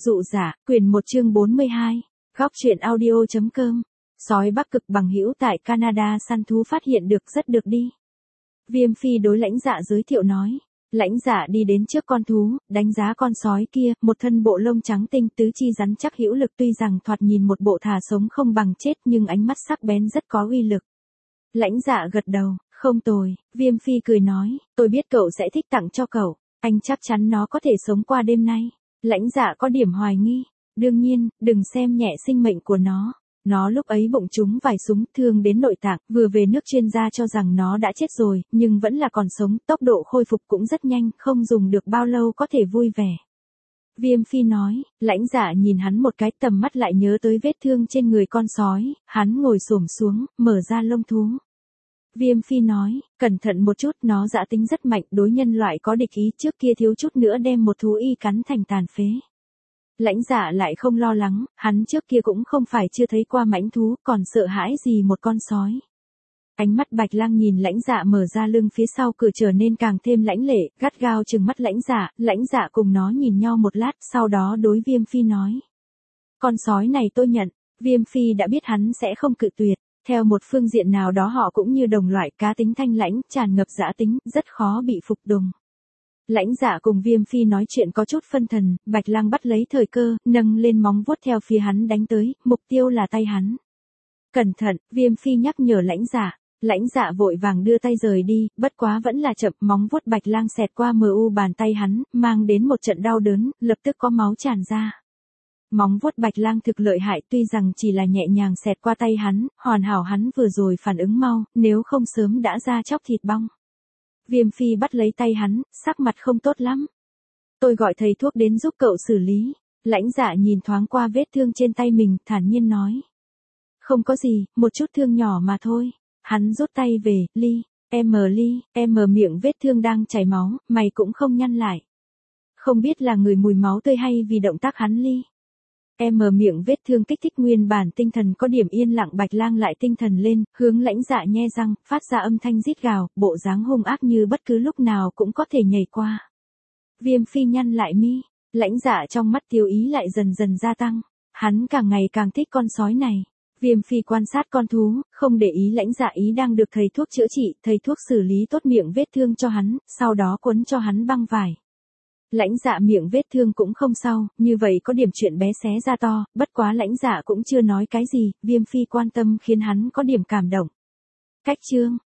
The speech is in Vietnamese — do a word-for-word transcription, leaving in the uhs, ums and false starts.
Dụ giả, quyển một chương bốn mươi hai, góc truyện audio.com. Sói Bắc Cực bằng hữu tại Canada săn thú phát hiện được rất được đi. Viêm Phi đối Lãnh Dạ giới thiệu nói. Lãnh Dạ đi đến trước con thú, đánh giá con sói kia, một thân bộ lông trắng tinh tứ chi rắn chắc hữu lực, tuy rằng thoạt nhìn một bộ thà sống không bằng chết nhưng ánh mắt sắc bén rất có uy lực. Lãnh Dạ gật đầu, không tồi. Viêm Phi cười nói, tôi biết cậu sẽ thích tặng cho cậu, anh chắc chắn nó có thể sống qua đêm nay. Lãnh Dạ có điểm hoài nghi, đương nhiên, đừng xem nhẹ sinh mệnh của nó. Nó lúc ấy bụng trúng vài súng, thương đến nội tạng, vừa về nước chuyên gia cho rằng nó đã chết rồi, nhưng vẫn là còn sống, tốc độ khôi phục cũng rất nhanh, không dùng được bao lâu có thể vui vẻ. Viêm Phi nói. Lãnh Dạ nhìn hắn một cái, tầm mắt lại nhớ tới vết thương trên người con sói, hắn ngồi xổm xuống, mở ra lông thú. Viêm Phi nói, cẩn thận một chút, nó dã tính rất mạnh, đối nhân loại có địch ý, trước kia thiếu chút nữa đem một thú y cắn thành tàn phế. Lãnh Dạ lại không lo lắng, hắn trước kia cũng không phải chưa thấy qua mãnh thú, còn sợ hãi gì một con sói. Ánh mắt Bạch Lang nhìn Lãnh Dạ mở ra lưng phía sau cửa trở nên càng thêm lãnh lệ, gắt gao trừng mắt Lãnh Dạ, Lãnh Dạ cùng nó nhìn nhau một lát, sau đó đối Viêm Phi nói. Con sói này tôi nhận. Viêm Phi đã biết hắn sẽ không cự tuyệt, theo một phương diện nào đó họ cũng như đồng loại, cá tính thanh lãnh, tràn ngập dã tính, rất khó bị phục tùng. Lãnh Dạ cùng Viêm Phi nói chuyện có chút phân thần, Bạch Lang bắt lấy thời cơ, nâng lên móng vuốt theo phía hắn đánh tới, mục tiêu là tay hắn. Cẩn thận, Viêm Phi nhắc nhở Lãnh Dạ. Lãnh Dạ vội vàng đưa tay rời đi, bất quá vẫn là chậm, móng vuốt Bạch Lang xẹt qua mờ u bàn tay hắn, mang đến một trận đau đớn, lập tức có máu tràn ra. Móng vuốt Bạch Lang thực lợi hại, tuy rằng chỉ là nhẹ nhàng xẹt qua tay hắn, hoàn hảo hắn vừa rồi phản ứng mau, nếu không sớm đã ra chóc thịt bong. Viêm Phi bắt lấy tay hắn, sắc mặt không tốt lắm. Tôi gọi thầy thuốc đến giúp cậu xử lý. Lãnh Dạ nhìn thoáng qua vết thương trên tay mình, thản nhiên nói. Không có gì, một chút thương nhỏ mà thôi. Hắn rút tay về, Ly, em Ly, em miệng vết thương đang chảy máu, mày cũng không nhăn lại. Không biết là người mùi máu tươi hay vì động tác hắn Ly. Em miệng vết thương kích thích nguyên bản tinh thần có điểm yên lặng, Bạch Lang lại tinh thần lên, hướng Lãnh Dạ nhe răng, phát ra âm thanh rít gào, bộ dáng hung ác như bất cứ lúc nào cũng có thể nhảy qua. Viêm Phi nhăn lại mi, Lãnh Dạ trong mắt tiêu ý lại dần dần gia tăng, hắn càng ngày càng thích con sói này. Viêm Phi quan sát con thú, không để ý Lãnh Dạ ý đang được thầy thuốc chữa trị, thầy thuốc xử lý tốt miệng vết thương cho hắn, sau đó quấn cho hắn băng vải. Lãnh Dạ miệng vết thương cũng không sao, như vậy có điểm chuyện bé xé ra to, bất quá Lãnh Dạ cũng chưa nói cái gì, Viêm Phi quan tâm khiến hắn có điểm cảm động. Cách chương